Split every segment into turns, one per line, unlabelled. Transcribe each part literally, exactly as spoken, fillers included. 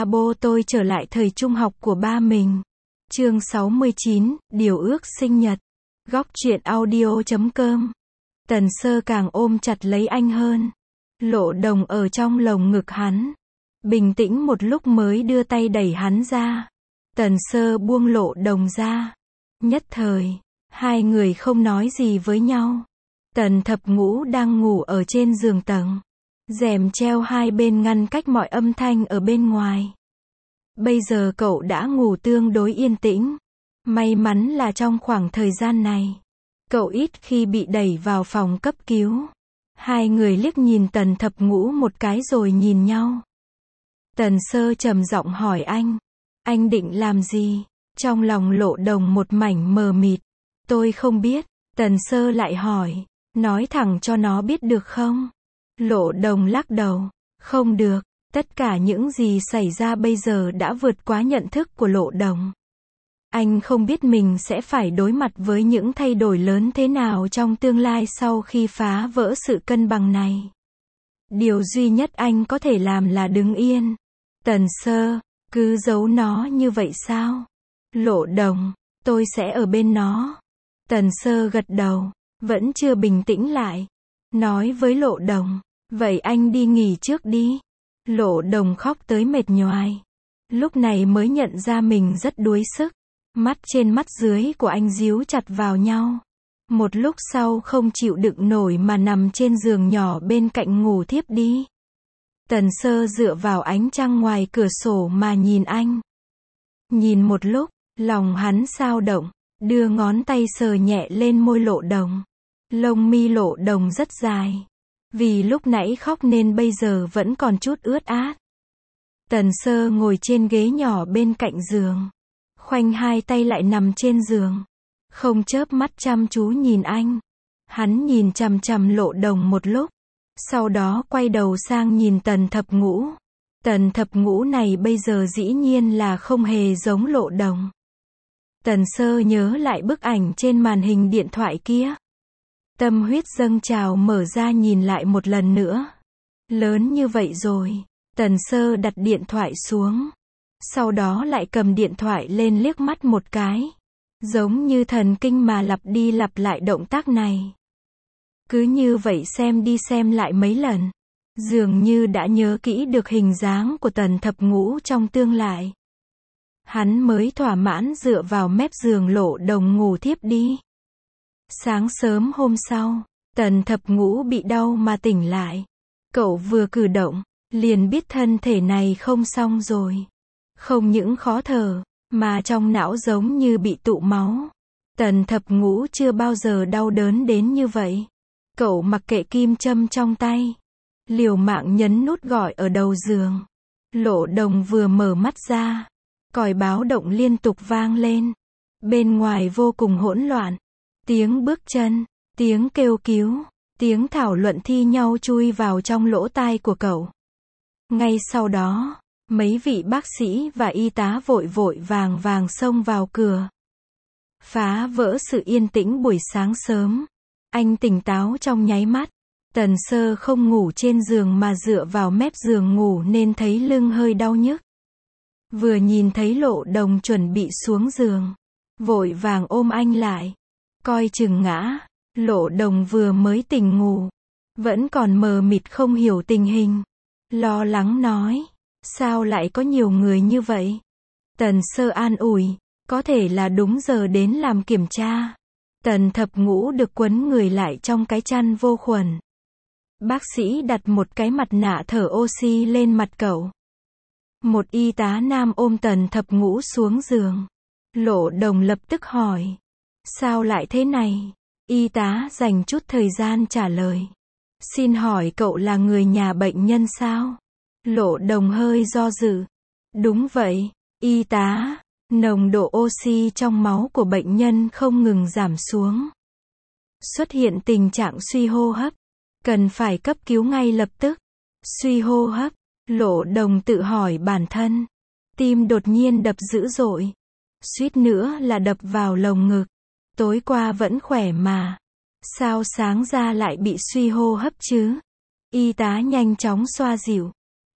ba bô tôi trở lại thời trung học của ba mình. Chương sáu mươi chín, điều ước sinh nhật. Góc truyện audio chấm com. Tần Sơ càng ôm chặt lấy anh hơn. Lộ Đồng ở trong lồng ngực hắn. Bình tĩnh một lúc mới đưa tay đẩy hắn ra. Tần Sơ buông Lộ Đồng ra. Nhất thời, hai người không nói gì với nhau. Tần Thập Ngũ đang ngủ ở trên giường tầng. Rèm treo hai bên ngăn cách mọi âm thanh ở bên ngoài. Bây giờ cậu đã ngủ tương đối yên tĩnh. May mắn là trong khoảng thời gian này, cậu ít khi bị đẩy vào phòng cấp cứu. Hai người liếc nhìn Tần Thập Ngũ một cái rồi nhìn nhau. Tần Sơ trầm giọng hỏi anh. Anh định làm gì? Trong lòng Lộ Đồng một mảnh mờ mịt. Tôi không biết. Tần Sơ lại hỏi. Nói thẳng cho nó biết được không? Lộ Đồng lắc đầu. Không được. Tất cả những gì xảy ra bây giờ đã vượt quá nhận thức của Lộ Đồng. Anh không biết mình sẽ phải đối mặt với những thay đổi lớn thế nào trong tương lai sau khi phá vỡ sự cân bằng này. Điều duy nhất anh có thể làm là đứng yên. Tần Sơ, cứ giấu nó như vậy sao? Lộ Đồng, tôi sẽ ở bên nó. Tần Sơ gật đầu, vẫn chưa bình tĩnh lại. Nói với Lộ Đồng, vậy anh đi nghỉ trước đi. Lộ Đồng khóc tới mệt nhoài. Lúc này mới nhận ra mình rất đuối sức. Mắt trên mắt dưới của anh díu chặt vào nhau. Một lúc sau không chịu đựng nổi mà nằm trên giường nhỏ bên cạnh ngủ thiếp đi. Tần Sơ dựa vào ánh trăng ngoài cửa sổ mà nhìn anh. Nhìn một lúc, lòng hắn xao động, đưa ngón tay sờ nhẹ lên môi Lộ Đồng. Lông mi Lộ Đồng rất dài. Vì lúc nãy khóc nên bây giờ vẫn còn chút ướt át. Tần Sơ ngồi trên ghế nhỏ bên cạnh giường. Khoanh hai tay lại nằm trên giường. Không chớp mắt chăm chú nhìn anh. Hắn nhìn chằm chằm Lộ Đồng một lúc. Sau đó quay đầu sang nhìn Tần Thập Ngũ. Tần Thập Ngũ này bây giờ dĩ nhiên là không hề giống Lộ Đồng. Tần Sơ nhớ lại bức ảnh trên màn hình điện thoại kia. Tâm huyết dâng trào mở ra nhìn lại một lần nữa. Lớn như vậy rồi. Tần Sơ đặt điện thoại xuống. Sau đó lại cầm điện thoại lên liếc mắt một cái. Giống như thần kinh mà lặp đi lặp lại động tác này. Cứ như vậy xem đi xem lại mấy lần. Dường như đã nhớ kỹ được hình dáng của Tần Thập Ngũ trong tương lai. Hắn mới thỏa mãn dựa vào mép giường Lộ Đồng ngủ thiếp đi. Sáng sớm hôm sau, Tần Thập Ngũ bị đau mà tỉnh lại. Cậu vừa cử động, liền biết thân thể này không xong rồi. Không những khó thở, mà trong não giống như bị tụ máu. Tần Thập Ngũ chưa bao giờ đau đớn đến như vậy. Cậu mặc kệ kim châm trong tay. Liều mạng nhấn nút gọi ở đầu giường. Lộ Đồng vừa mở mắt ra. Còi báo động liên tục vang lên. Bên ngoài vô cùng hỗn loạn. Tiếng bước chân, tiếng kêu cứu, tiếng thảo luận thi nhau chui vào trong lỗ tai của cậu. Ngay sau đó, mấy vị bác sĩ và y tá vội vội vàng vàng xông vào cửa. Phá vỡ sự yên tĩnh buổi sáng sớm. Anh tỉnh táo trong nháy mắt. Tần Sơ không ngủ trên giường mà dựa vào mép giường ngủ nên thấy lưng hơi đau nhức. Vừa nhìn thấy Lộ Đồng chuẩn bị xuống giường, vội vàng ôm anh lại. Coi chừng ngã. Lộ Đồng vừa mới tỉnh ngủ, vẫn còn mờ mịt không hiểu tình hình. Lo lắng nói. Sao lại có nhiều người như vậy? Tần Sơ an ủi. Có thể là đúng giờ đến làm kiểm tra. Tần Thập Ngũ được quấn người lại trong cái chăn vô khuẩn. Bác sĩ đặt một cái mặt nạ thở oxy lên mặt cậu. Một y tá nam ôm Tần Thập Ngũ xuống giường. Lộ Đồng lập tức hỏi. Sao lại thế này? Y tá dành chút thời gian trả lời. Xin hỏi cậu là người nhà bệnh nhân sao? Lộ Đồng hơi do dự. Đúng vậy, y tá. Nồng độ oxy trong máu của bệnh nhân không ngừng giảm xuống. Xuất hiện tình trạng suy hô hấp. Cần phải cấp cứu ngay lập tức. Suy hô hấp. Lộ Đồng tự hỏi bản thân. Tim đột nhiên đập dữ dội. Suýt nữa là đập vào lồng ngực. Tối qua vẫn khỏe mà. Sao sáng ra lại bị suy hô hấp chứ? Y tá nhanh chóng xoa dịu.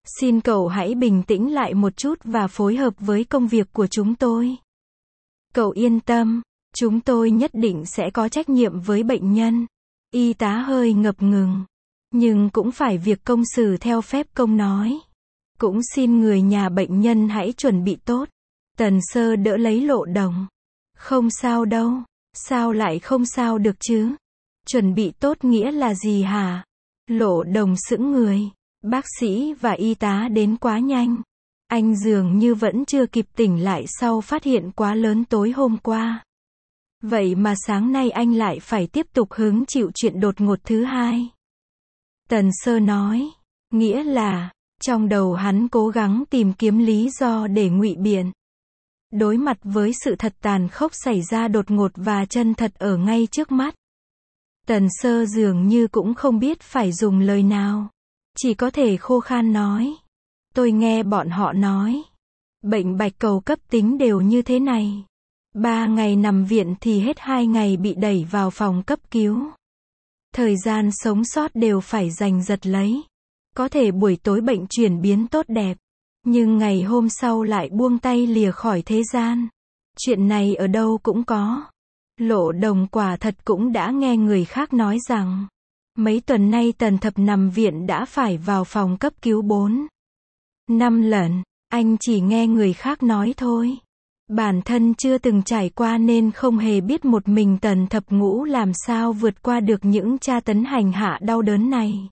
Xin cậu hãy bình tĩnh lại một chút và phối hợp với công việc của chúng tôi. Cậu yên tâm, chúng tôi nhất định sẽ có trách nhiệm với bệnh nhân. Y tá hơi ngập ngừng. Nhưng cũng phải việc công xử theo phép công nói. Cũng xin người nhà bệnh nhân hãy chuẩn bị tốt. Tần Sơ đỡ lấy Lộ Đồng. Không sao đâu. Sao lại không sao được chứ? Chuẩn bị tốt nghĩa là gì hả? Lộ Đồng sững người. Bác sĩ và y tá đến quá nhanh. Anh dường như vẫn chưa kịp tỉnh lại sau phát hiện quá lớn tối hôm qua. Vậy mà sáng nay anh lại phải tiếp tục hứng chịu chuyện đột ngột thứ hai. Tần Sơ nói. Nghĩa là, trong đầu hắn cố gắng tìm kiếm lý do để ngụy biện. Đối mặt với sự thật tàn khốc xảy ra đột ngột và chân thật ở ngay trước mắt. Tần Sơ dường như cũng không biết phải dùng lời nào. Chỉ có thể khô khan nói. Tôi nghe bọn họ nói. Bệnh bạch cầu cấp tính đều như thế này. Ba ngày nằm viện thì hết hai ngày bị đẩy vào phòng cấp cứu. Thời gian sống sót đều phải giành giật lấy. Có thể buổi tối bệnh chuyển biến tốt đẹp. Nhưng ngày hôm sau lại buông tay lìa khỏi thế gian. Chuyện này ở đâu cũng có. Lộ Đồng quả thật cũng đã nghe người khác nói rằng. Mấy tuần nay Tần Thập nằm viện đã phải vào phòng cấp cứu bốn năm lần. Anh chỉ nghe người khác nói thôi. Bản thân chưa từng trải qua nên không hề biết một mình Tần Thập Ngũ làm sao vượt qua được những tra tấn hành hạ đau đớn này.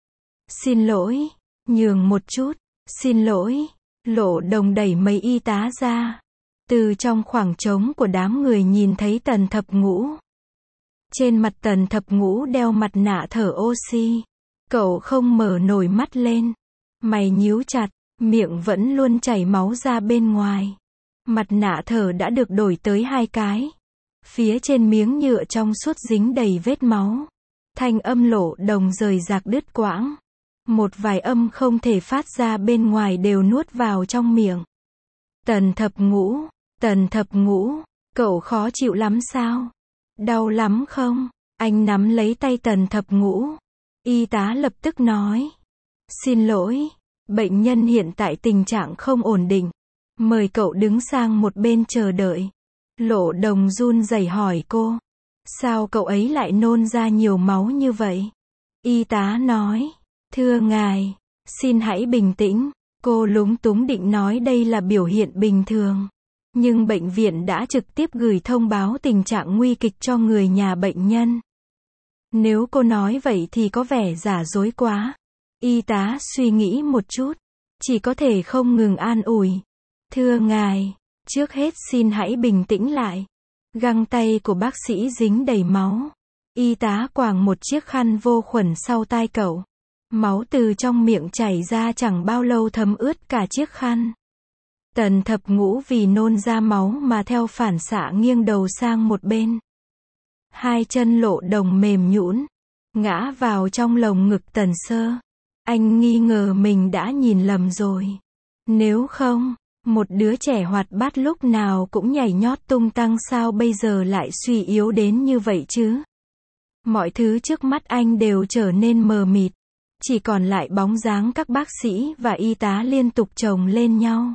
Xin lỗi. Nhường một chút. Xin lỗi. Lộ Đồng đẩy mấy y tá ra. Từ trong khoảng trống của đám người nhìn thấy Tần Thập Ngũ. Trên mặt Tần Thập Ngũ đeo mặt nạ thở oxy. Cậu không mở nổi mắt lên. Mày nhíu chặt, miệng vẫn luôn chảy máu ra bên ngoài. Mặt nạ thở đã được đổi tới hai cái. Phía trên miếng nhựa trong suốt dính đầy vết máu. Thanh âm Lộ Đồng rời rạc đứt quãng. Một vài âm không thể phát ra bên ngoài đều nuốt vào trong miệng. Tần Thập Ngũ, Tần Thập Ngũ, cậu khó chịu lắm sao? Đau lắm không? Anh nắm lấy tay Tần Thập Ngũ. Y tá lập tức nói. Xin lỗi, bệnh nhân hiện tại tình trạng không ổn định. Mời cậu đứng sang một bên chờ đợi. Lộ Đồng run rẩy hỏi cô. Sao cậu ấy lại nôn ra nhiều máu như vậy? Y tá nói. Thưa ngài, xin hãy bình tĩnh. Cô lúng túng định nói đây là biểu hiện bình thường. Nhưng bệnh viện đã trực tiếp gửi thông báo tình trạng nguy kịch cho người nhà bệnh nhân. Nếu cô nói vậy thì có vẻ giả dối quá. Y tá suy nghĩ một chút. Chỉ có thể không ngừng an ủi. Thưa ngài, trước hết xin hãy bình tĩnh lại. Găng tay của bác sĩ dính đầy máu. Y tá quàng một chiếc khăn vô khuẩn sau tai cậu. Máu từ trong miệng chảy ra chẳng bao lâu thấm ướt cả chiếc khăn. Tần Thập Ngũ vì nôn ra máu mà theo phản xạ nghiêng đầu sang một bên. Hai chân Lộ Đồng mềm nhũn, ngã vào trong lồng ngực Tần Sơ. Anh nghi ngờ mình đã nhìn lầm rồi. Nếu không, một đứa trẻ hoạt bát lúc nào cũng nhảy nhót tung tăng sao bây giờ lại suy yếu đến như vậy chứ? Mọi thứ trước mắt anh đều trở nên mờ mịt. Chỉ còn lại bóng dáng các bác sĩ và y tá liên tục chồng lên nhau.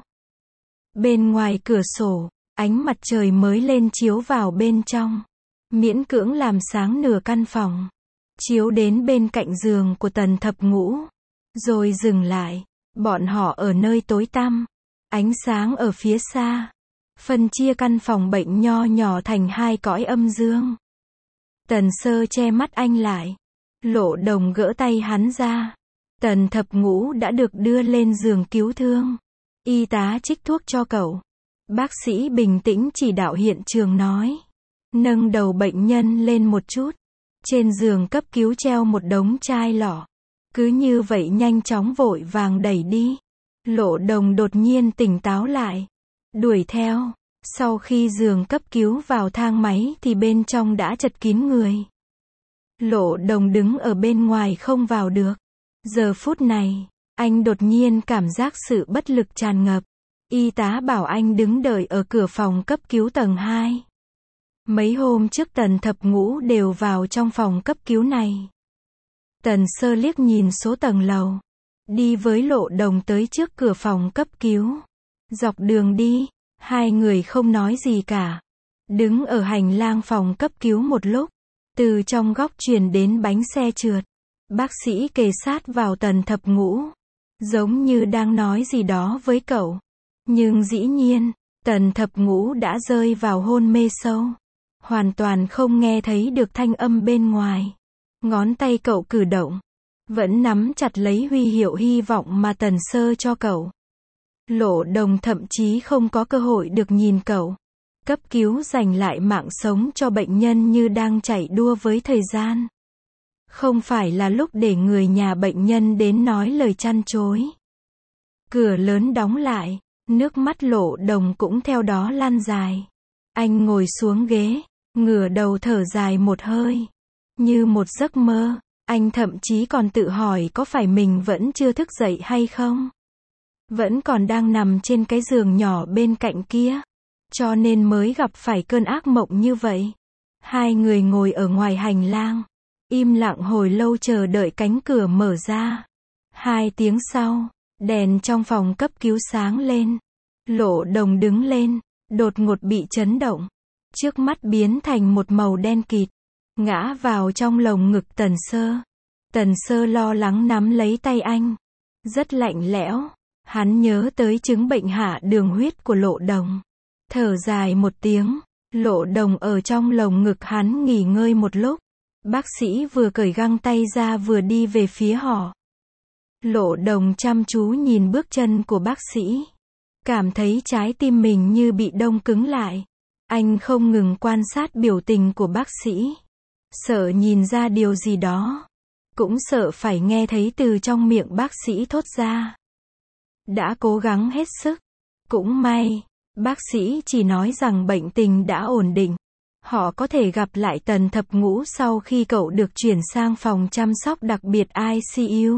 Bên ngoài cửa sổ, ánh mặt trời mới lên chiếu vào bên trong. Miễn cưỡng làm sáng nửa căn phòng. Chiếu đến bên cạnh giường của Tần Thập Ngũ. Rồi dừng lại. Bọn họ ở nơi tối tăm. Ánh sáng ở phía xa. Phân chia căn phòng bệnh nho nhỏ thành hai cõi âm dương. Tần Sơ che mắt anh lại. Lộ Đồng gỡ tay hắn ra. Tần Thập Ngũ đã được đưa lên giường cứu thương. Y tá trích thuốc cho cậu. Bác sĩ bình tĩnh chỉ đạo hiện trường nói. Nâng đầu bệnh nhân lên một chút. Trên giường cấp cứu treo một đống chai lọ. Cứ như vậy nhanh chóng vội vàng đẩy đi. Lộ Đồng đột nhiên tỉnh táo lại. Đuổi theo. Sau khi giường cấp cứu vào thang máy thì bên trong đã chật kín người. Lộ Đồng đứng ở bên ngoài không vào được. Giờ phút này, anh đột nhiên cảm giác sự bất lực tràn ngập. Y tá bảo anh đứng đợi ở cửa phòng cấp cứu tầng hai. Mấy hôm trước Tần Thập Ngũ đều vào trong phòng cấp cứu này. Tần Sơ liếc nhìn số tầng lầu. đi với Lộ Đồng tới trước cửa phòng cấp cứu. Dọc đường đi, hai người không nói gì cả. Đứng ở hành lang phòng cấp cứu một lúc, từ trong góc truyền đến bánh xe trượt. Bác sĩ kề sát vào Tần Thập Ngũ, giống như đang nói gì đó với cậu. Nhưng dĩ nhiên, Tần Thập Ngũ đã rơi vào hôn mê sâu, hoàn toàn không nghe thấy được thanh âm bên ngoài. Ngón tay cậu cử động, vẫn nắm chặt lấy huy hiệu hy vọng mà Tần Sơ cho cậu. Lộ Đồng thậm chí không có cơ hội được nhìn cậu. Cấp cứu giành lại mạng sống cho bệnh nhân như đang chạy đua với thời gian. Không phải là lúc để người nhà bệnh nhân đến nói lời chăn chối. Cửa lớn đóng lại, nước mắt Lộ Đồng cũng theo đó lan dài. Anh ngồi xuống ghế, ngửa đầu thở dài một hơi. Như một giấc mơ, anh thậm chí còn tự hỏi có phải mình vẫn chưa thức dậy hay không? Vẫn còn đang nằm trên cái giường nhỏ bên cạnh kia, cho nên mới gặp phải cơn ác mộng như vậy. Hai người ngồi ở ngoài hành lang, im lặng hồi lâu chờ đợi cánh cửa mở ra. Hai tiếng sau, đèn trong phòng cấp cứu sáng lên. Lộ Đồng đứng lên, đột ngột bị chấn động. Trước mắt biến thành một màu đen kịt, ngã vào trong lồng ngực Tần Sơ. Tần Sơ lo lắng nắm lấy tay anh. Rất lạnh lẽo. Hắn nhớ tới chứng bệnh hạ đường huyết của Lộ Đồng. Thở dài một tiếng, Lộ Đồng ở trong lồng ngực hắn nghỉ ngơi một lúc. Bác sĩ vừa cởi găng tay ra vừa đi về phía họ. Lộ Đồng chăm chú nhìn bước chân của bác sĩ. Cảm thấy trái tim mình như bị đông cứng lại. Anh không ngừng quan sát biểu tình của bác sĩ. Sợ nhìn ra điều gì đó. Cũng sợ phải nghe thấy từ trong miệng bác sĩ thốt ra. Đã cố gắng hết sức. Cũng may, bác sĩ chỉ nói rằng bệnh tình đã ổn định. Họ có thể gặp lại Tần Thập Ngũ sau khi cậu được chuyển sang phòng chăm sóc đặc biệt I C U.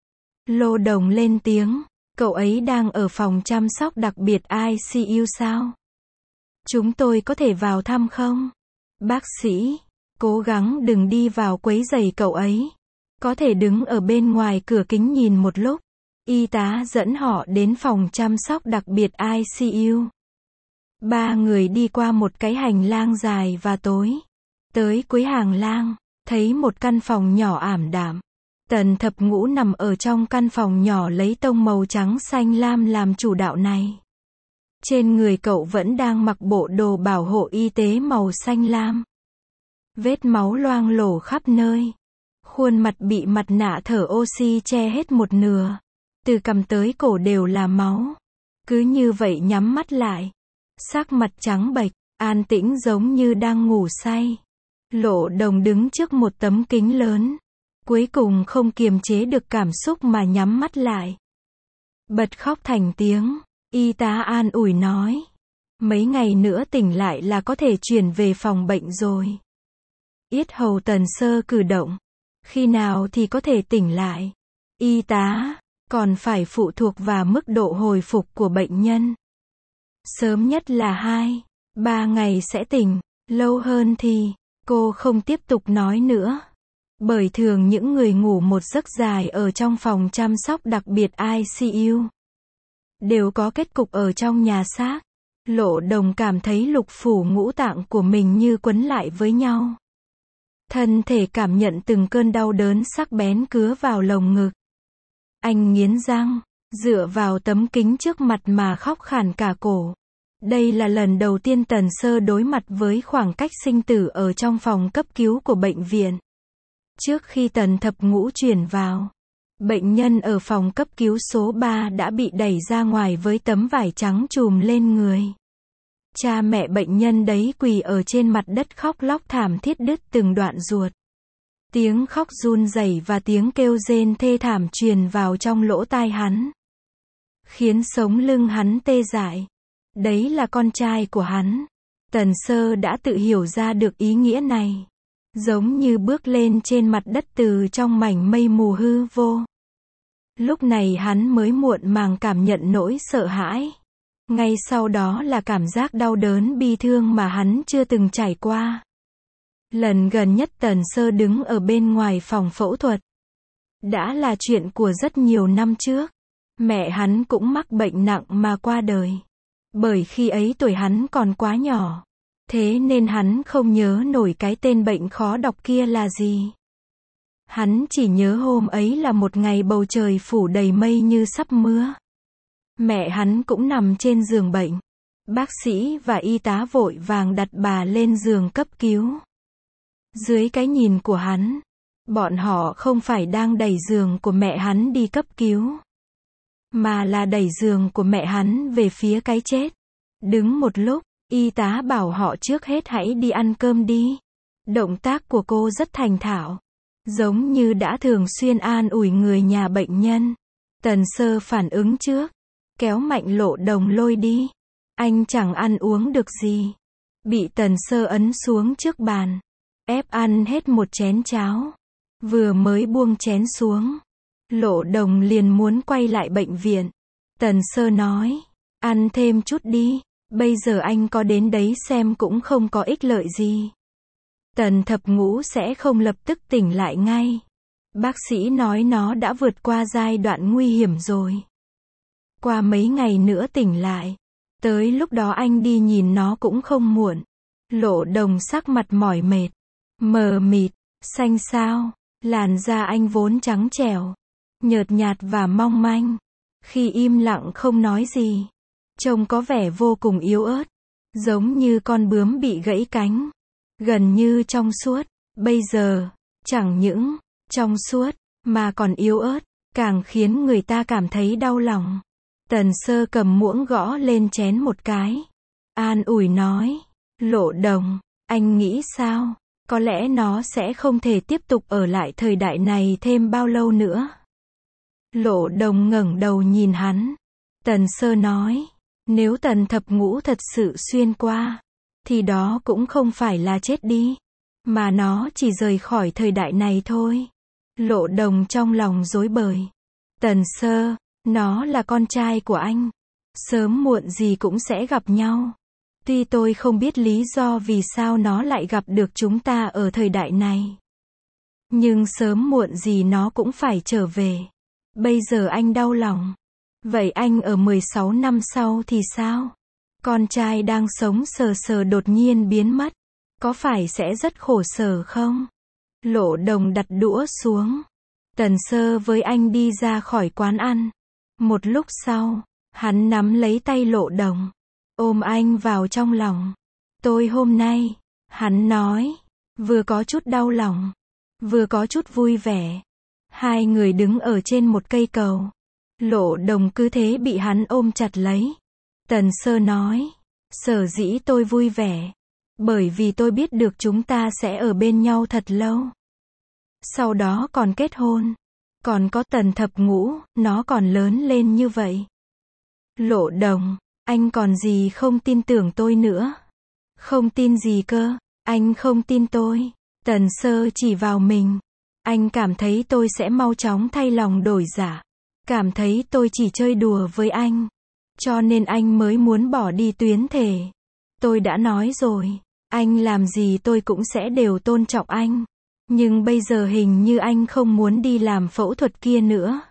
Lộ Đồng lên tiếng, cậu ấy đang ở phòng chăm sóc đặc biệt I C U sao? Chúng tôi có thể vào thăm không? Bác sĩ, cố gắng đừng đi vào quấy rầy cậu ấy. Có thể đứng ở bên ngoài cửa kính nhìn một lúc. Y tá dẫn họ đến phòng chăm sóc đặc biệt I C U. Ba người đi qua một cái hành lang dài và tối. Tới cuối hành lang, thấy một căn phòng nhỏ ảm đạm. Tần Thập Ngũ nằm ở trong căn phòng nhỏ lấy tông màu trắng xanh lam làm chủ đạo này. Trên người cậu vẫn đang mặc bộ đồ bảo hộ y tế màu xanh lam. Vết máu loang lổ khắp nơi. Khuôn mặt bị mặt nạ thở oxy che hết một nửa. Từ cằm tới cổ đều là máu. Cứ như vậy nhắm mắt lại. Sắc mặt trắng bệch, an tĩnh giống như đang ngủ say. Lộ Đồng đứng trước một tấm kính lớn. Cuối cùng không kiềm chế được cảm xúc mà nhắm mắt lại. Bật khóc thành tiếng. Y tá an ủi nói. Mấy ngày nữa tỉnh lại là có thể chuyển về phòng bệnh rồi. Yết hầu Tần Sơ cử động. Khi nào thì có thể tỉnh lại? Y tá, còn phải phụ thuộc vào mức độ hồi phục của bệnh nhân. Sớm nhất là hai, ba ngày sẽ tỉnh, lâu hơn thì, cô không tiếp tục nói nữa. Bởi thường những người ngủ một giấc dài ở trong phòng chăm sóc đặc biệt I C U đều có kết cục ở trong nhà xác. Lộ Đồng cảm thấy lục phủ ngũ tạng của mình như quấn lại với nhau. Thân thể cảm nhận từng cơn đau đớn sắc bén cứa vào lồng ngực. Anh nghiến răng, dựa vào tấm kính trước mặt mà khóc khàn cả cổ. Đây là lần đầu tiên Tần Sơ đối mặt với khoảng cách sinh tử ở trong phòng cấp cứu của bệnh viện. Trước khi Tần Thập Ngũ chuyển vào, bệnh nhân ở phòng cấp cứu số ba đã bị đẩy ra ngoài với tấm vải trắng trùm lên người. Cha mẹ bệnh nhân đấy quỳ ở trên mặt đất khóc lóc thảm thiết đứt từng đoạn ruột. Tiếng khóc run rẩy và tiếng kêu rên thê thảm truyền vào trong lỗ tai hắn. Khiến sống lưng hắn tê dại. Đấy là con trai của hắn. Tần Sơ đã tự hiểu ra được ý nghĩa này. Giống như bước lên trên mặt đất từ trong mảnh mây mù hư vô. Lúc này hắn mới muộn màng cảm nhận nỗi sợ hãi. Ngay sau đó là cảm giác đau đớn bi thương mà hắn chưa từng trải qua. Lần gần nhất Tần Sơ đứng ở bên ngoài phòng phẫu thuật. Đã là chuyện của rất nhiều năm trước. Mẹ hắn cũng mắc bệnh nặng mà qua đời. Bởi khi ấy tuổi hắn còn quá nhỏ. Thế nên hắn không nhớ nổi cái tên bệnh khó đọc kia là gì. Hắn chỉ nhớ hôm ấy là một ngày bầu trời phủ đầy mây như sắp mưa. Mẹ hắn cũng nằm trên giường bệnh. Bác sĩ và y tá vội vàng đặt bà lên giường cấp cứu. Dưới cái nhìn của hắn, bọn họ không phải đang đẩy giường của mẹ hắn đi cấp cứu, mà là đẩy giường của mẹ hắn về phía cái chết. Đứng một lúc, y tá bảo họ trước hết hãy đi ăn cơm đi. Động tác của cô rất thành thạo, giống như đã thường xuyên an ủi người nhà bệnh nhân. Tần Sơ phản ứng trước, kéo mạnh Lộ Đồng lôi đi. Anh chẳng ăn uống được gì. Bị Tần Sơ ấn xuống trước bàn, ép ăn hết một chén cháo. Vừa mới buông chén xuống, Lộ Đồng liền muốn quay lại bệnh viện. Tần Sơ nói, ăn thêm chút đi, bây giờ anh có đến đấy xem cũng không có ích lợi gì. Tần Thập Ngũ sẽ không lập tức tỉnh lại ngay. Bác sĩ nói nó đã vượt qua giai đoạn nguy hiểm rồi. Qua mấy ngày nữa tỉnh lại. Tới lúc đó anh đi nhìn nó cũng không muộn. Lộ Đồng sắc mặt mỏi mệt, mờ mịt, xanh xao. Làn da anh vốn trắng trẻo, nhợt nhạt và mong manh. Khi im lặng không nói gì, trông có vẻ vô cùng yếu ớt. Giống như con bướm bị gãy cánh. Gần như trong suốt. Bây giờ, chẳng những trong suốt, mà còn yếu ớt, càng khiến người ta cảm thấy đau lòng. Tần Sơ cầm muỗng gõ lên chén một cái. An ủi nói, Lộ Đồng, anh nghĩ sao? Có lẽ nó sẽ không thể tiếp tục ở lại thời đại này thêm bao lâu nữa. Lộ Đồng ngẩng đầu nhìn hắn. Tần Sơ nói, nếu Tần Thập Ngũ thật sự xuyên qua, thì đó cũng không phải là chết đi, mà nó chỉ rời khỏi thời đại này thôi. Lộ Đồng trong lòng rối bời. Tần Sơ, nó là con trai của anh. Sớm muộn gì cũng sẽ gặp nhau. Tuy tôi không biết lý do vì sao nó lại gặp được chúng ta ở thời đại này. Nhưng sớm muộn gì nó cũng phải trở về. Bây giờ anh đau lòng. Vậy anh ở mười sáu năm sau thì sao? Con trai đang sống sờ sờ đột nhiên biến mất. Có phải sẽ rất khổ sở không? Lộ Đồng đặt đũa xuống. Tần Sơ với anh đi ra khỏi quán ăn. Một lúc sau, hắn nắm lấy tay Lộ Đồng, ôm anh vào trong lòng. Tôi hôm nay, hắn nói, vừa có chút đau lòng, vừa có chút vui vẻ. Hai người đứng ở trên một cây cầu. Lộ Đồng cứ thế bị hắn ôm chặt lấy. Tần Sơ nói, sở dĩ tôi vui vẻ, bởi vì tôi biết được chúng ta sẽ ở bên nhau thật lâu. Sau đó còn kết hôn. Còn có Tần Thập Ngũ, nó còn lớn lên như vậy. Lộ Đồng, anh còn gì không tin tưởng tôi nữa? Không tin gì cơ? Anh không tin tôi. Tần Sơ chỉ vào mình. Anh cảm thấy tôi sẽ mau chóng thay lòng đổi dạ. Cảm thấy tôi chỉ chơi đùa với anh. Cho nên anh mới muốn bỏ đi tuyến thể. Tôi đã nói rồi, anh làm gì tôi cũng sẽ đều tôn trọng anh. Nhưng bây giờ hình như anh không muốn đi làm phẫu thuật kia nữa.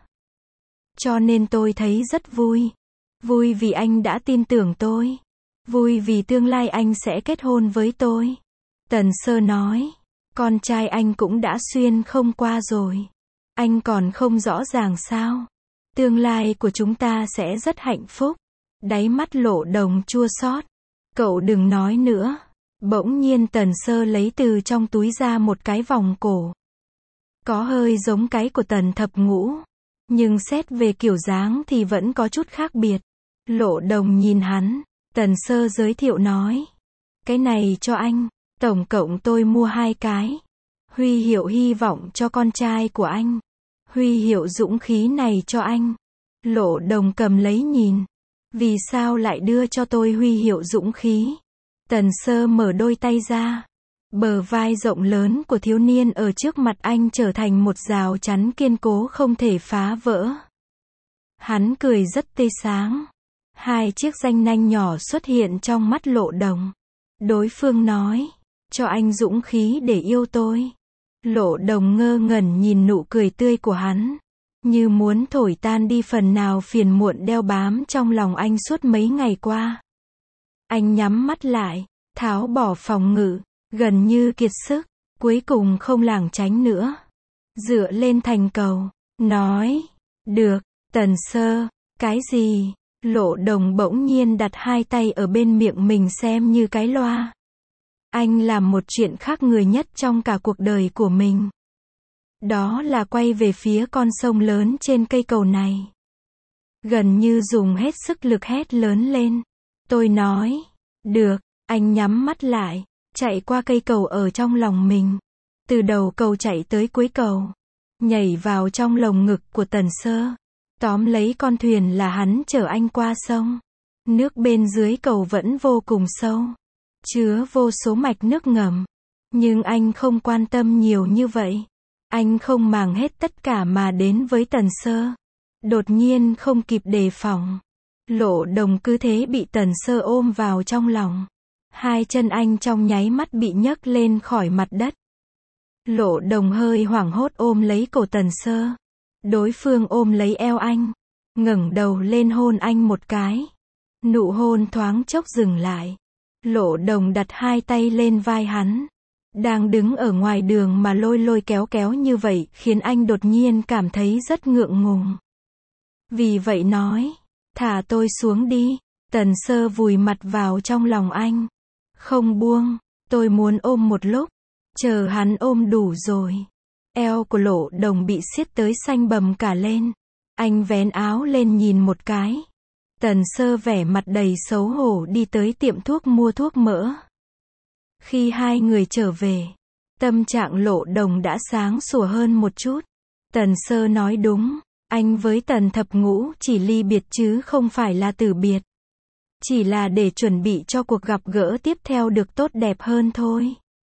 Cho nên tôi thấy rất vui. Vui vì anh đã tin tưởng tôi. Vui vì tương lai anh sẽ kết hôn với tôi. Tần Sơ nói, con trai anh cũng đã xuyên không qua rồi. Anh còn không rõ ràng sao? Tương lai của chúng ta sẽ rất hạnh phúc. Đáy mắt Lộ Đồng chua xót. Cậu đừng nói nữa. Bỗng nhiên Tần Sơ lấy từ trong túi ra một cái vòng cổ. Có hơi giống cái của Tần Thập Ngũ. Nhưng xét về kiểu dáng thì vẫn có chút khác biệt. Lộ Đồng nhìn hắn. Tần Sơ giới thiệu nói. Cái này cho anh. Tổng cộng tôi mua hai cái. Huy hiệu hy vọng cho con trai của anh. Huy hiệu dũng khí này cho anh. Lộ Đồng cầm lấy nhìn. Vì sao lại đưa cho tôi huy hiệu dũng khí? Tần Sơ mở đôi tay ra. Bờ vai rộng lớn của thiếu niên ở trước mặt anh trở thành một rào chắn kiên cố không thể phá vỡ. Hắn cười rất tươi sáng. Hai chiếc ranh nanh nhỏ xuất hiện trong mắt Lộ Đồng. Đối phương nói, cho anh dũng khí để yêu tôi. Lộ Đồng ngơ ngẩn nhìn nụ cười tươi của hắn, như muốn thổi tan đi phần nào phiền muộn đeo bám trong lòng anh suốt mấy ngày qua. Anh nhắm mắt lại, tháo bỏ phòng ngự, gần như kiệt sức, cuối cùng không lảng tránh nữa. Dựa lên thành cầu, nói, được, Tần Sơ, cái gì? Lộ Đồng bỗng nhiên đặt hai tay ở bên miệng mình xem như cái loa. Anh làm một chuyện khác người nhất trong cả cuộc đời của mình. Đó là quay về phía con sông lớn trên cây cầu này. Gần như dùng hết sức lực hét lớn lên. Tôi nói, được, anh nhắm mắt lại, chạy qua cây cầu ở trong lòng mình. Từ đầu cầu chạy tới cuối cầu. Nhảy vào trong lồng ngực của Tần Sơ. Tóm lấy con thuyền là hắn chở anh qua sông. Nước bên dưới cầu vẫn vô cùng sâu. Chứa vô số mạch nước ngầm. Nhưng anh không quan tâm nhiều như vậy. Anh không màng hết tất cả mà đến với Tần Sơ. Đột nhiên không kịp đề phòng. Lộ Đồng cứ thế bị Tần Sơ ôm vào trong lòng. Hai chân anh trong nháy mắt bị nhấc lên khỏi mặt đất. Lộ Đồng hơi hoảng hốt ôm lấy cổ Tần Sơ. Đối phương ôm lấy eo anh. Ngẩng đầu lên hôn anh một cái. Nụ hôn thoáng chốc dừng lại. Lộ Đồng đặt hai tay lên vai hắn. Đang đứng ở ngoài đường mà lôi lôi kéo kéo như vậy khiến anh đột nhiên cảm thấy rất ngượng ngùng. Vì vậy nói, thả tôi xuống đi. Tần Sơ vùi mặt vào trong lòng anh. Không buông, tôi muốn ôm một lúc. Chờ hắn ôm đủ rồi. Eo của Lộ Đồng bị siết tới xanh bầm cả lên. Anh vén áo lên nhìn một cái. Tần Sơ vẻ mặt đầy xấu hổ đi tới tiệm thuốc mua thuốc mỡ. Khi hai người trở về, tâm trạng Lộ Đồng đã sáng sủa hơn một chút. Tần Sơ nói đúng, anh với Tần Thập Ngũ chỉ ly biệt chứ không phải là từ biệt. Chỉ là để chuẩn bị cho cuộc gặp gỡ tiếp theo được tốt đẹp hơn thôi.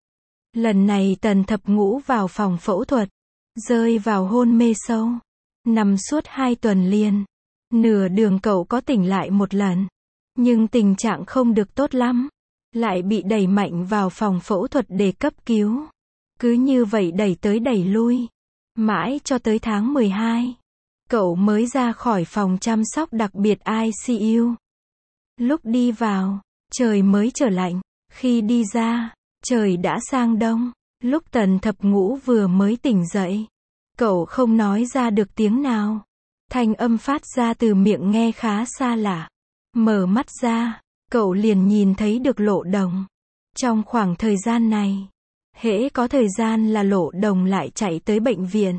Lần này Tần Thập Ngũ vào phòng phẫu thuật, rơi vào hôn mê sâu, nằm suốt hai tuần liền. Nửa đường cậu có tỉnh lại một lần, nhưng tình trạng không được tốt lắm, lại bị đẩy mạnh vào phòng phẫu thuật để cấp cứu. Cứ như vậy đẩy tới đẩy lui, mãi cho tới tháng mười hai, cậu mới ra khỏi phòng chăm sóc đặc biệt I C U. Lúc đi vào, trời mới trở lạnh, khi đi ra, trời đã sang đông. Lúc Tần Thập Ngũ vừa mới tỉnh dậy, cậu không nói ra được tiếng nào. Thanh âm phát ra từ miệng nghe khá xa lạ. Mở mắt ra, cậu liền nhìn thấy được Lộ Đồng. Trong khoảng thời gian này, hễ có thời gian là Lộ Đồng lại chạy tới bệnh viện.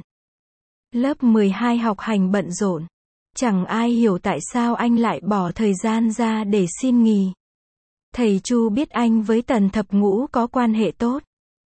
Lớp mười hai học hành bận rộn. Chẳng ai hiểu tại sao anh lại bỏ thời gian ra để xin nghỉ. Thầy Chu biết anh với Tần Thập Ngũ có quan hệ tốt.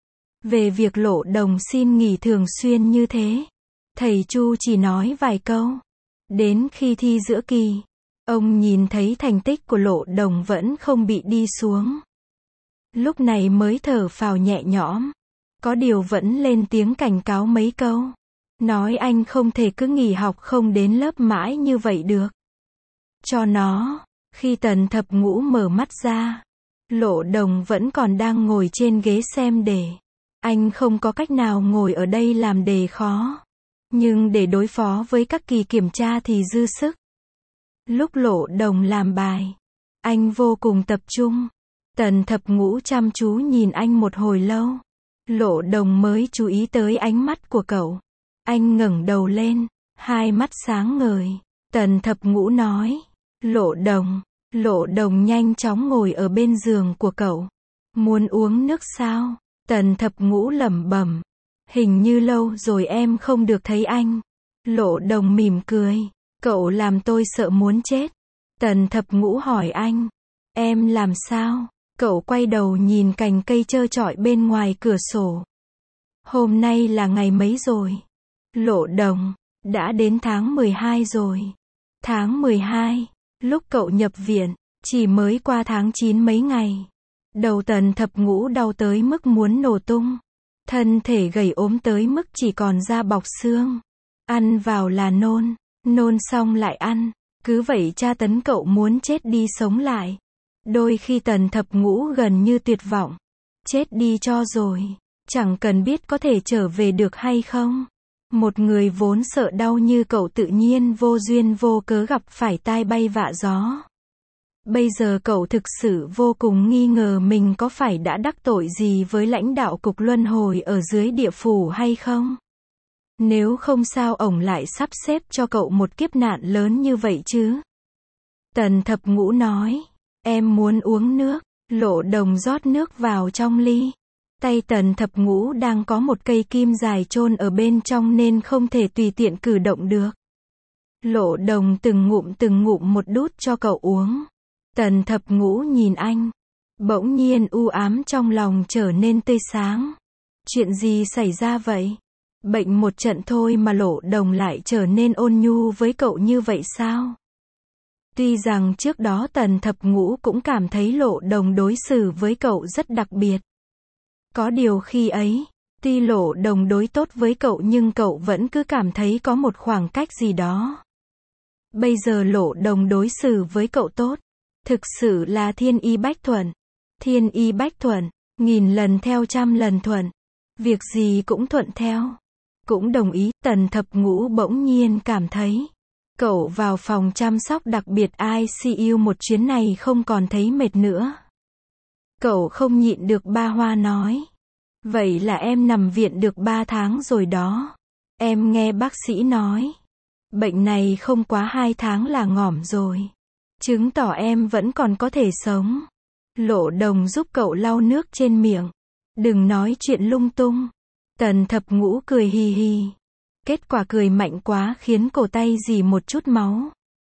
Về việc Lộ Đồng xin nghỉ thường xuyên như thế, thầy Chu chỉ nói vài câu. Đến khi thi giữa kỳ, ông nhìn thấy thành tích của Lộ Đồng vẫn không bị đi xuống. Lúc này mới thở phào nhẹ nhõm. Có điều vẫn lên tiếng cảnh cáo mấy câu. Nói anh không thể cứ nghỉ học không đến lớp mãi như vậy được. Cho nó, khi Tần Thập Ngũ mở mắt ra, Lộ Đồng vẫn còn đang ngồi trên ghế xem đề. Anh không có cách nào ngồi ở đây làm đề khó. Nhưng để đối phó với các kỳ kiểm tra thì dư sức. Lúc Lộ Đồng làm bài, anh vô cùng tập trung. Tần Thập Ngũ chăm chú nhìn anh một hồi lâu. Lộ Đồng mới chú ý tới ánh mắt của cậu. Anh ngẩng đầu lên, hai mắt sáng ngời. Tần Thập Ngũ nói, Lộ Đồng. Lộ Đồng nhanh chóng ngồi ở bên giường của cậu. Muốn uống nước sao? Tần Thập Ngũ lẩm bẩm. Hình như lâu rồi em không được thấy anh. Lộ Đồng mỉm cười. Cậu làm tôi sợ muốn chết. Tần Thập Ngũ hỏi anh. Em làm sao? Cậu quay đầu nhìn cành cây trơ trọi bên ngoài cửa sổ. Hôm nay là ngày mấy rồi? Lộ Đồng. Đã đến tháng mười hai rồi. Tháng mười hai. Lúc cậu nhập viện, chỉ mới qua tháng chín mấy ngày. Đầu Tần Thập Ngũ đau tới mức muốn nổ tung. Thân thể gầy ốm tới mức chỉ còn da bọc xương. Ăn vào là nôn, nôn xong lại ăn. Cứ vậy tra tấn cậu muốn chết đi sống lại. Đôi khi Tần Thập Ngũ gần như tuyệt vọng. Chết đi cho rồi. Chẳng cần biết có thể trở về được hay không. Một người vốn sợ đau như cậu tự nhiên vô duyên vô cớ gặp phải tai bay vạ gió. Bây giờ cậu thực sự vô cùng nghi ngờ mình có phải đã đắc tội gì với lãnh đạo cục luân hồi ở dưới địa phủ hay không? Nếu không sao ổng lại sắp xếp cho cậu một kiếp nạn lớn như vậy chứ? Tần Thập Ngũ nói, em muốn uống nước. Lộ Đồng rót nước vào trong ly. Tay Tần Thập Ngũ đang có một cây kim dài chôn ở bên trong nên không thể tùy tiện cử động được. Lộ Đồng từng ngụm từng ngụm một đút cho cậu uống. Tần Thập Ngũ nhìn anh. Bỗng nhiên u ám trong lòng trở nên tươi sáng. Chuyện gì xảy ra vậy? Bệnh một trận thôi mà Lộ Đồng lại trở nên ôn nhu với cậu như vậy sao? Tuy rằng trước đó Tần Thập Ngũ cũng cảm thấy Lộ Đồng đối xử với cậu rất đặc biệt. Có điều khi ấy, tuy Lộ Đồng đối tốt với cậu nhưng cậu vẫn cứ cảm thấy có một khoảng cách gì đó. Bây giờ Lộ Đồng đối xử với cậu tốt. Thực sự là thiên y bách thuận. Thiên y bách thuận, nghìn lần theo trăm lần thuận. Việc gì cũng thuận theo. Cũng đồng ý. Tần Thập Ngũ bỗng nhiên cảm thấy cậu vào phòng chăm sóc đặc biệt I C U một chuyến này không còn thấy mệt nữa. Cậu không nhịn được ba hoa nói. Vậy là em nằm viện được ba tháng rồi đó. Em nghe bác sĩ nói. Bệnh này không quá hai tháng là ngỏm rồi. Chứng tỏ em vẫn còn có thể sống. Lộ Đồng giúp cậu lau nước trên miệng. Đừng nói chuyện lung tung. Tần Thập Ngũ cười hì hì. Kết quả cười mạnh quá khiến cổ tay rỉ một chút máu.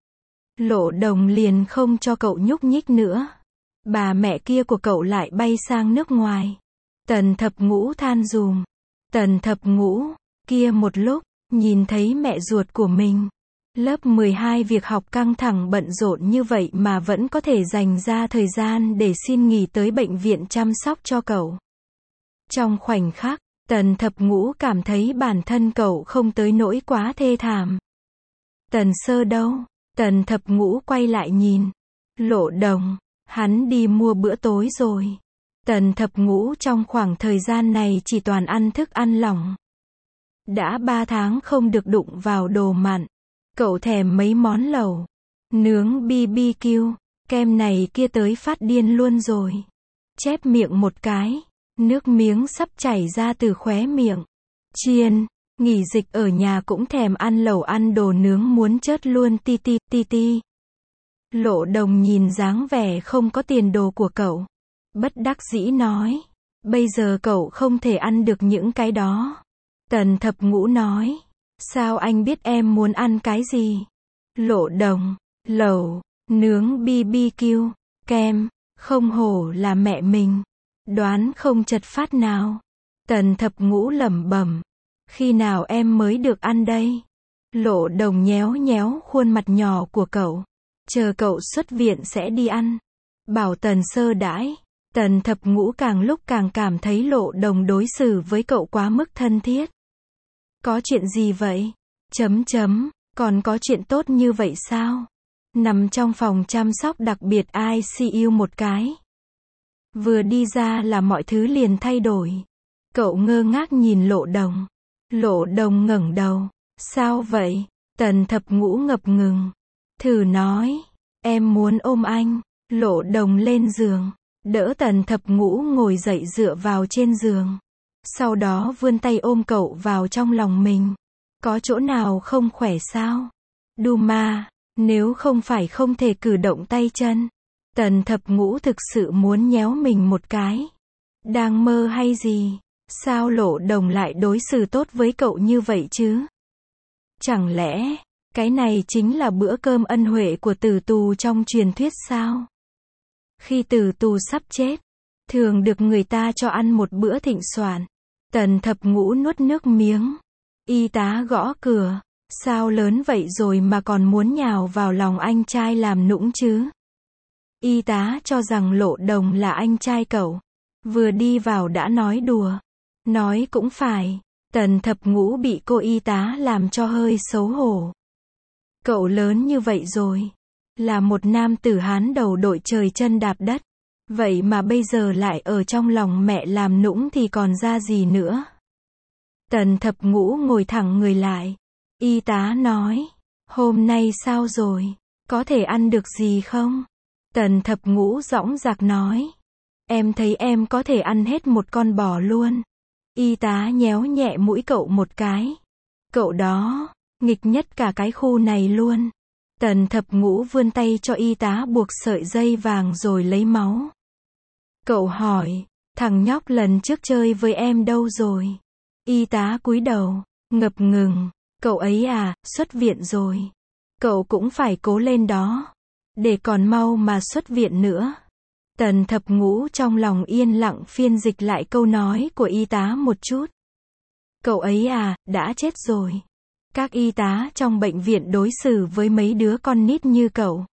Lộ Đồng liền không cho cậu nhúc nhích nữa. Bà mẹ kia của cậu lại bay sang nước ngoài. Tần Thập Ngũ than dùm. Tần Thập Ngũ, kia một lúc, nhìn thấy mẹ ruột của mình. Lớp mười hai việc học căng thẳng bận rộn như vậy mà vẫn có thể dành ra thời gian để xin nghỉ tới bệnh viện chăm sóc cho cậu. Trong khoảnh khắc, Tần Thập Ngũ cảm thấy bản thân cậu không tới nỗi quá thê thảm. Tần Sơ đâu? Tần Thập Ngũ quay lại nhìn. Lộ Đồng, hắn đi mua bữa tối rồi. Tần Thập Ngũ trong khoảng thời gian này chỉ toàn ăn thức ăn lỏng. Đã ba tháng không được đụng vào đồ mặn. Cậu thèm mấy món lẩu, nướng B B Q, kem này kia tới phát điên luôn rồi. Chép miệng một cái, nước miếng sắp chảy ra từ khóe miệng. Chiên, nghỉ dịch ở nhà cũng thèm ăn lẩu ăn đồ nướng muốn chớt luôn ti ti ti ti. Lộ Đồng nhìn dáng vẻ không có tiền đồ của cậu. Bất đắc dĩ nói, bây giờ cậu không thể ăn được những cái đó. Tần Thập Ngũ nói, sao anh biết em muốn ăn cái gì? Lộ Đồng, lẩu, nướng B B Q, kem, không hổ là mẹ mình. Đoán không chật phát nào. Tần Thập Ngũ lẩm bẩm, khi nào em mới được ăn đây? Lộ Đồng nhéo nhéo khuôn mặt nhỏ của cậu. Chờ cậu xuất viện sẽ đi ăn. Bảo Tần Sơ đãi. Tần Thập Ngũ càng lúc càng cảm thấy Lộ Đồng đối xử với cậu quá mức thân thiết. Có chuyện gì vậy? Chấm chấm, còn có chuyện tốt như vậy sao? Nằm trong phòng chăm sóc đặc biệt I C U một cái. Vừa đi ra là mọi thứ liền thay đổi. Cậu ngơ ngác nhìn Lộ Đồng. Lộ Đồng ngẩng đầu. Sao vậy? Tần Thập Ngũ ngập ngừng. Thử nói, em muốn ôm anh. Lộ Đồng lên giường, đỡ Tần Thập Ngũ ngồi dậy dựa vào trên giường. Sau đó vươn tay ôm cậu vào trong lòng mình. Có chỗ nào không khỏe sao? Duma, nếu không phải không thể cử động tay chân. Tần Thập Ngũ thực sự muốn nhéo mình một cái. Đang mơ hay gì? Sao Lộ Đồng lại đối xử tốt với cậu như vậy chứ? Chẳng lẽ, cái này chính là bữa cơm ân huệ của tử tù trong truyền thuyết sao? Khi tử tù sắp chết, thường được người ta cho ăn một bữa thịnh soạn. Tần Thập Ngũ nuốt nước miếng. Y tá gõ cửa. Sao lớn vậy rồi mà còn muốn nhào vào lòng anh trai làm nũng chứ? Y tá cho rằng Lộ Đồng là anh trai cậu. Vừa đi vào đã nói đùa. Nói cũng phải. Tần Thập Ngũ bị cô y tá làm cho hơi xấu hổ. Cậu lớn như vậy rồi. Là một nam tử Hán đầu đội trời chân đạp đất. Vậy mà bây giờ lại ở trong lòng mẹ làm nũng thì còn ra gì nữa. Tần Thập Ngũ ngồi thẳng người lại. Y tá nói, hôm nay sao rồi, có thể ăn được gì không? Tần Thập Ngũ dõng dạc nói, em thấy em có thể ăn hết một con bò luôn. Y tá nhéo nhẹ mũi cậu một cái. Cậu đó, nghịch nhất cả cái khu này luôn. Tần Thập Ngũ vươn tay cho y tá buộc sợi dây vàng rồi lấy máu. Cậu hỏi, thằng nhóc lần trước chơi với em đâu rồi? Y tá cúi đầu, ngập ngừng, cậu ấy à, xuất viện rồi. Cậu cũng phải cố lên đó, để còn mau mà xuất viện nữa. Tần Thập Ngũ trong lòng yên lặng phiên dịch lại câu nói của y tá một chút. Cậu ấy à, đã chết rồi. Các y tá trong bệnh viện đối xử với mấy đứa con nít như cậu,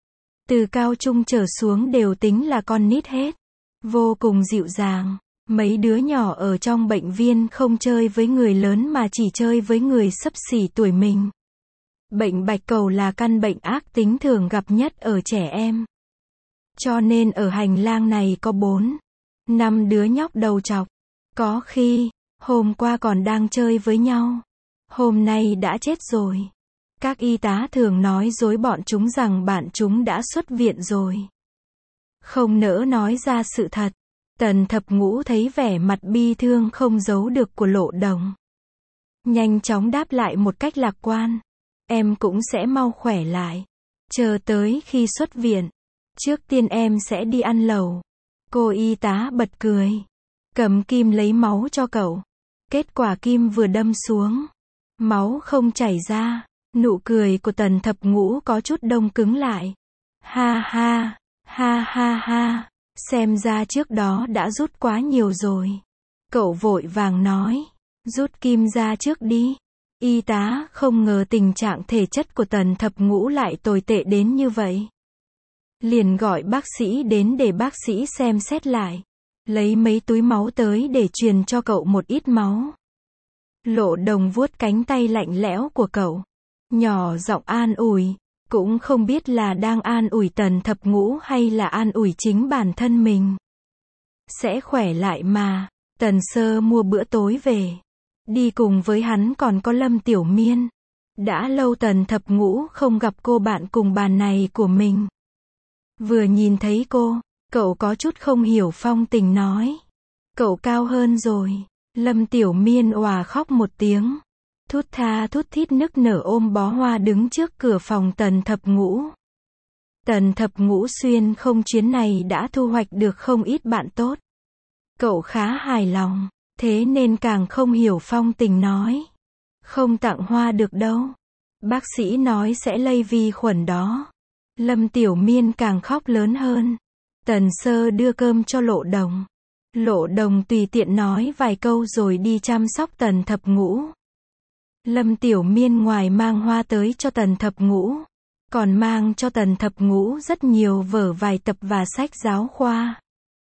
từ cao trung trở xuống đều tính là con nít hết. Vô cùng dịu dàng. Mấy đứa nhỏ ở trong bệnh viện không chơi với người lớn mà chỉ chơi với người xấp xỉ tuổi mình. Bệnh bạch cầu là căn bệnh ác tính thường gặp nhất ở trẻ em. Cho nên ở hành lang này có bốn, năm đứa nhóc đầu trọc. Có khi, hôm qua còn đang chơi với nhau. Hôm nay đã chết rồi. Các y tá thường nói dối bọn chúng rằng bạn chúng đã xuất viện rồi. Không nỡ nói ra sự thật. Tần Thập Ngũ thấy vẻ mặt bi thương không giấu được của Lộ Đồng. Nhanh chóng đáp lại một cách lạc quan. Em cũng sẽ mau khỏe lại. Chờ tới khi xuất viện. Trước tiên em sẽ đi ăn lẩu. Cô y tá bật cười. Cầm kim lấy máu cho cậu. Kết quả kim vừa đâm xuống. Máu không chảy ra. Nụ cười của Tần Thập Ngũ có chút đông cứng lại. Ha ha, ha ha ha. Xem ra trước đó đã rút quá nhiều rồi. Cậu vội vàng nói. Rút kim ra trước đi. Y tá không ngờ tình trạng thể chất của Tần Thập Ngũ lại tồi tệ đến như vậy. Liền gọi bác sĩ đến để bác sĩ xem xét lại. Lấy mấy túi máu tới để truyền cho cậu một ít máu. Lộ Đồng vuốt cánh tay lạnh lẽo của cậu. Nhỏ giọng an ủi. Cũng không biết là đang an ủi Tần Thập Ngũ hay là an ủi chính bản thân mình. Sẽ khỏe lại mà. Tần Sơ mua bữa tối về. Đi cùng với hắn còn có Lâm Tiểu Miên. Đã lâu Tần Thập Ngũ không gặp cô bạn cùng bàn này của mình. Vừa nhìn thấy cô, cậu có chút không hiểu phong tình nói. Cậu cao hơn rồi. Lâm Tiểu Miên òa khóc một tiếng. Thút tha thút thít nức nở ôm bó hoa đứng trước cửa phòng Tần Thập Ngũ. Tần Thập Ngũ xuyên không chuyến này đã thu hoạch được không ít bạn tốt. Cậu khá hài lòng, thế nên càng không hiểu phong tình nói. Không tặng hoa được đâu. Bác sĩ nói sẽ lây vi khuẩn đó. Lâm Tiểu Miên càng khóc lớn hơn. Tần Sơ đưa cơm cho Lộ Đồng. Lộ Đồng tùy tiện nói vài câu rồi đi chăm sóc Tần Thập Ngũ. Lâm Tiểu Miên ngoài mang hoa tới cho Tần Thập Ngũ, còn mang cho Tần Thập Ngũ rất nhiều vở bài tập và sách giáo khoa.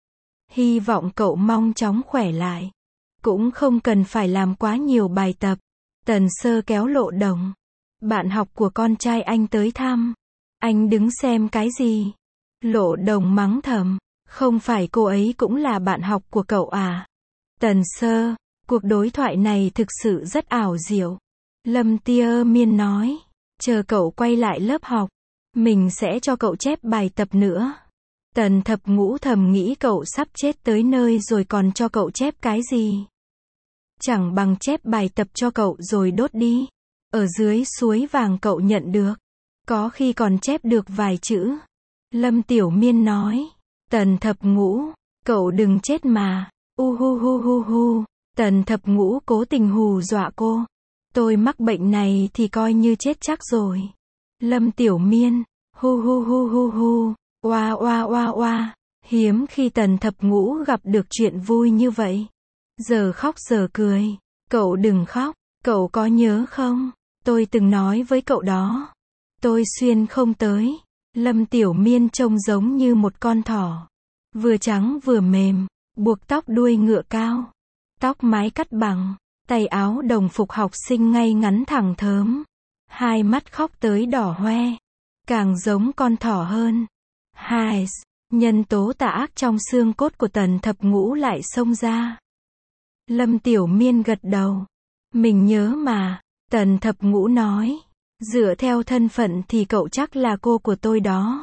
Hy vọng cậu mau chóng khỏe lại. Cũng không cần phải làm quá nhiều bài tập. Tần Sơ kéo Lộ Đồng. Bạn học của con trai anh tới thăm. Anh đứng xem cái gì? Lộ Đồng mắng thầm. Không phải cô ấy cũng là bạn học của cậu à? Tần Sơ, cuộc đối thoại này thực sự rất ảo diệu. Lâm Tia Miên nói. Chờ cậu quay lại lớp học, mình sẽ cho cậu chép bài tập nữa. Tần Thập Ngũ thầm nghĩ cậu sắp chết tới nơi rồi còn cho cậu chép cái gì. Chẳng bằng chép bài tập cho cậu rồi đốt đi. Ở dưới suối vàng cậu nhận được. Có khi còn chép được vài chữ. Lâm Tiểu Miên nói. Tần Thập Ngũ, cậu đừng chết mà. U hu hu hu hu. Tần Thập Ngũ cố tình hù dọa cô. Tôi mắc bệnh này thì coi như chết chắc rồi. Lâm Tiểu Miên. Hu hu hu hu hu. Oa oa oa oa. Hiếm khi Tần Thập Ngũ gặp được chuyện vui như vậy. Giờ khóc giờ cười. Cậu đừng khóc. Cậu có nhớ không? Tôi từng nói với cậu đó. Tôi xuyên không tới. Lâm Tiểu Miên trông giống như một con thỏ. Vừa trắng vừa mềm. Buộc tóc đuôi ngựa cao. Tóc mái cắt bằng. Tay áo đồng phục học sinh ngay ngắn thẳng thớm. Hai mắt khóc tới đỏ hoe. Càng giống con thỏ hơn. Hai. Nhân tố tà ác trong xương cốt của Tần Thập Ngũ lại xông ra. Lâm Tiểu Miên gật đầu. Mình nhớ mà. Tần Thập Ngũ nói. Dựa theo thân phận thì cậu chắc là cô của tôi đó.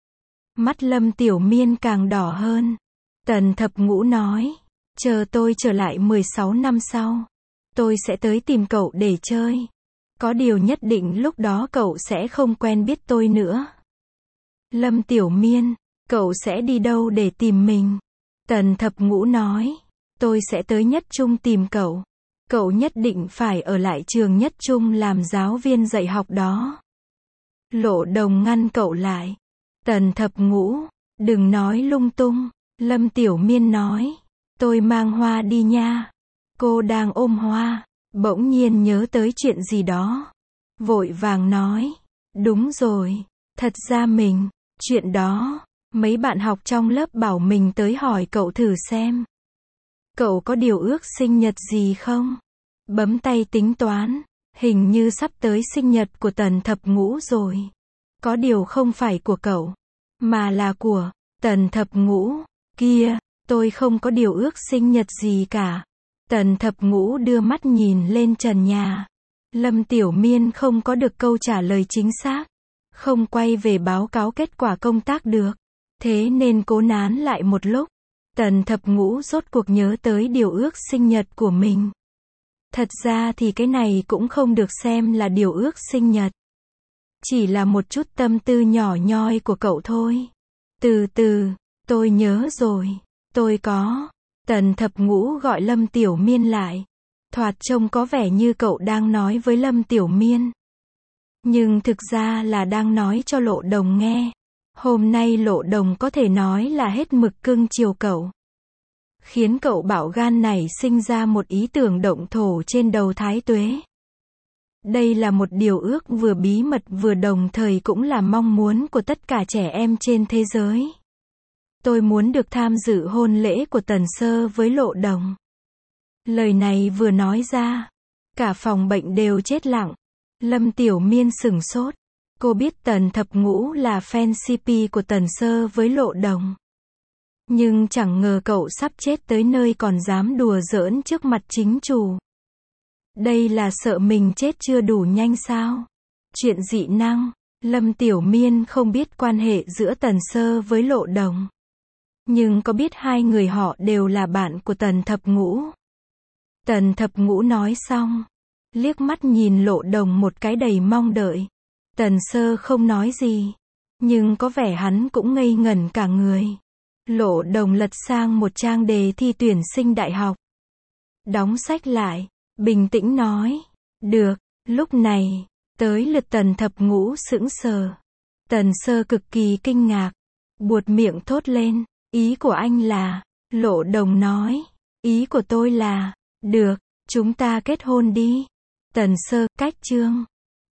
Mắt Lâm Tiểu Miên càng đỏ hơn. Tần Thập Ngũ nói. Chờ tôi trở lại mười sáu năm sau. Tôi sẽ tới tìm cậu để chơi. Có điều nhất định lúc đó cậu sẽ không quen biết tôi nữa. Lâm Tiểu Miên. Cậu sẽ đi đâu để tìm mình? Tần Thập Ngũ nói. Tôi sẽ tới Nhất Trung tìm cậu. Cậu nhất định phải ở lại trường Nhất Trung làm giáo viên dạy học đó. Lộ Đồng ngăn cậu lại. Tần Thập Ngũ. Đừng nói lung tung. Lâm Tiểu Miên nói. Tôi mang hoa đi nha. Cô đang ôm hoa. Bỗng nhiên nhớ tới chuyện gì đó. Vội vàng nói. Đúng rồi. Thật ra mình. Chuyện đó. Mấy bạn học trong lớp bảo mình tới hỏi cậu thử xem. Cậu có điều ước sinh nhật gì không? Bấm tay tính toán. Hình như sắp tới sinh nhật của Tần Thập Ngũ rồi. Có điều không phải của cậu. Mà là của Tần Thập Ngũ. Kia, tôi không có điều ước sinh nhật gì cả. Tần Thập Ngũ đưa mắt nhìn lên trần nhà. Lâm Tiểu Miên không có được câu trả lời chính xác. Không quay về báo cáo kết quả công tác được. Thế nên cố nán lại một lúc. Tần Thập Ngũ rốt cuộc nhớ tới điều ước sinh nhật của mình. Thật ra thì cái này cũng không được xem là điều ước sinh nhật. Chỉ là một chút tâm tư nhỏ nhoi của cậu thôi. Từ từ, tôi nhớ rồi. Tôi có. Tần Thập Ngũ gọi Lâm Tiểu Miên lại. Thoạt trông có vẻ như cậu đang nói với Lâm Tiểu Miên. Nhưng thực ra là đang nói cho Lộ Đồng nghe. Hôm nay Lộ Đồng có thể nói là hết mực cưng chiều cậu. Khiến cậu bạo gan nảy sinh ra một ý tưởng động thổ trên đầu Thái Tuế. Đây là một điều ước vừa bí mật vừa đồng thời cũng là mong muốn của tất cả trẻ em trên thế giới. Tôi muốn được tham dự hôn lễ của Tần Sơ với Lộ Đồng. Lời này vừa nói ra, cả phòng bệnh đều chết lặng. Lâm Tiểu Miên sửng sốt. Cô biết Tần Thập Ngũ là fan xê pê của Tần Sơ với Lộ Đồng. Nhưng chẳng ngờ cậu sắp chết tới nơi còn dám đùa giỡn trước mặt chính chủ. Đây là sợ mình chết chưa đủ nhanh sao? Chuyện dị năng. Lâm Tiểu Miên không biết quan hệ giữa Tần Sơ với Lộ Đồng. Nhưng có biết hai người họ đều là bạn của Tần Thập Ngũ. Tần Thập Ngũ nói xong. Liếc mắt nhìn Lộ Đồng một cái đầy mong đợi. Tần Sơ không nói gì. Nhưng có vẻ hắn cũng ngây ngẩn cả người. Lộ Đồng lật sang một trang đề thi tuyển sinh đại học. Đóng sách lại. Bình tĩnh nói. Được. Lúc này, tới lượt Tần Thập Ngũ sững sờ. Tần Sơ cực kỳ kinh ngạc. Buột miệng thốt lên. Ý của anh là. Lộ Đồng nói. Ý của tôi là. Được. Chúng ta kết hôn đi. Tần Sơ, cách chương.